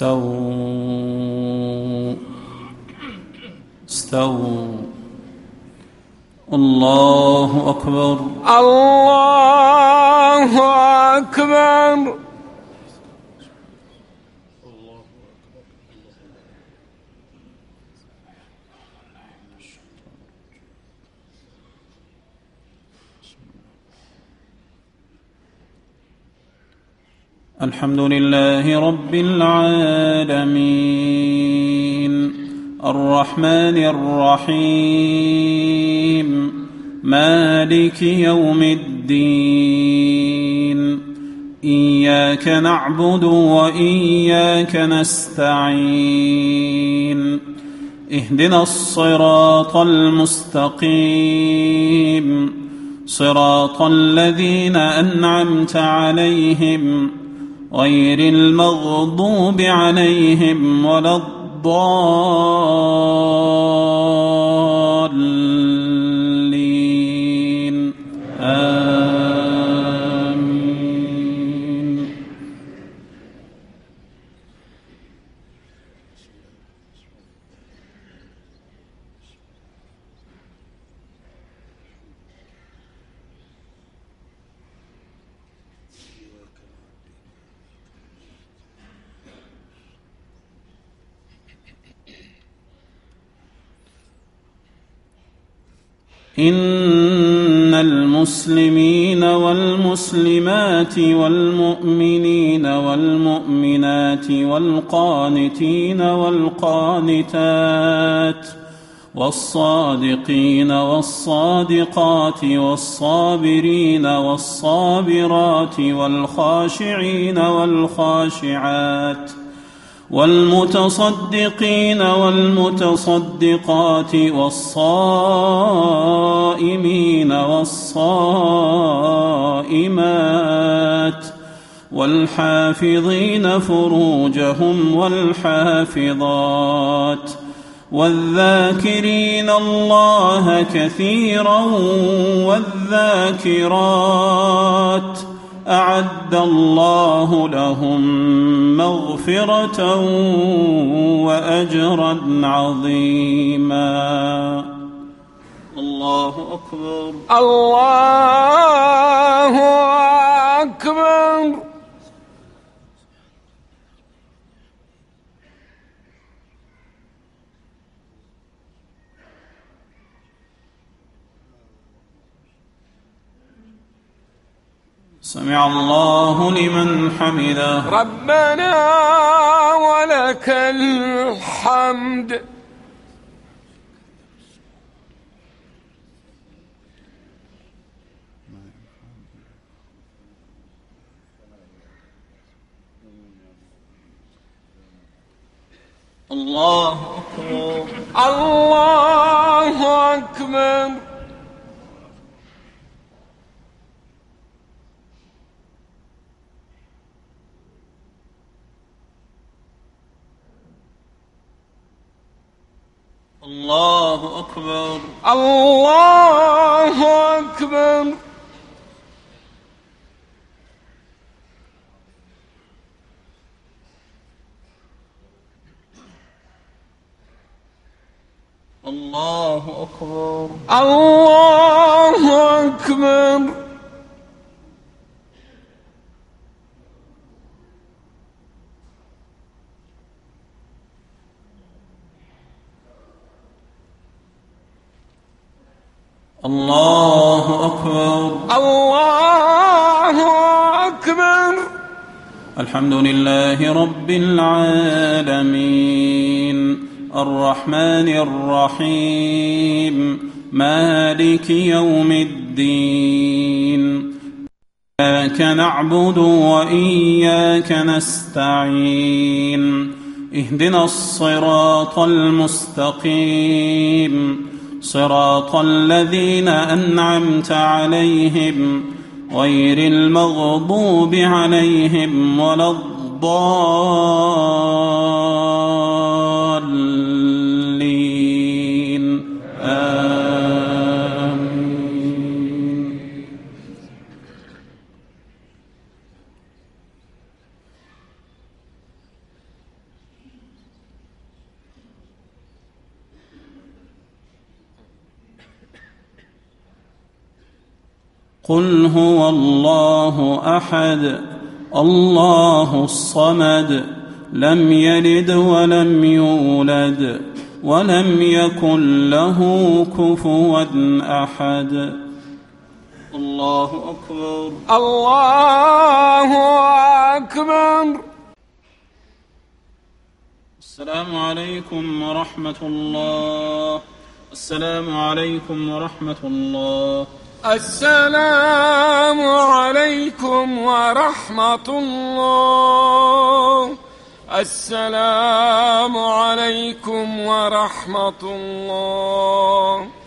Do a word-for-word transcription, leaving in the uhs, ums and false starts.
استووا استووا. الله أكبر الله أكبر. الحمد لله رب العالمين الرحمن الرحيم مالك يوم الدين إياك نعبد وإياك نستعين اهدنا الصراط المستقيم صراط الذين أنعمت عليهم غير المغضوب عليهم ولا الضالين آمين. إن المسلمين والمسلمات والمؤمنين والمؤمنات والقانتين والقانتات والصادقين والصادقات والصابرين والصابرات والخاشعين والخاشعات والمتصدقين والمتصدقات والصائمين والصائمات والحافظين فروجهم والحافظات والذاكرين الله كثيرا والذاكرات أعد الله لهم مغفرة وأجرا عظيما. الله أكبر الله أكبر. سمع الله لمن حمده. ربنا ولك الحمد. الله أكبر الله أكبر. الله أكبر الله أكبر. الله أكبر الله أكبر. الله أكبر الله أكبر. الحمد لله رب العالمين الرحمن الرحيم مالك يوم الدين إياك نعبد وإياك نستعين اهدنا الصراط المستقيم صراط الذين أنعمت عليهم غير المغضوب عليهم ولا الضالين آمين. قل هو الله أحد الله الصمد لم يلد ولم يولد ولم يكن له كفوا أحد. الله أكبر. الله أكبر. السلام عليكم ورحمة الله. السلام عليكم ورحمة الله. السلام عليكم ورحمة الله. السلام عليكم ورحمة الله.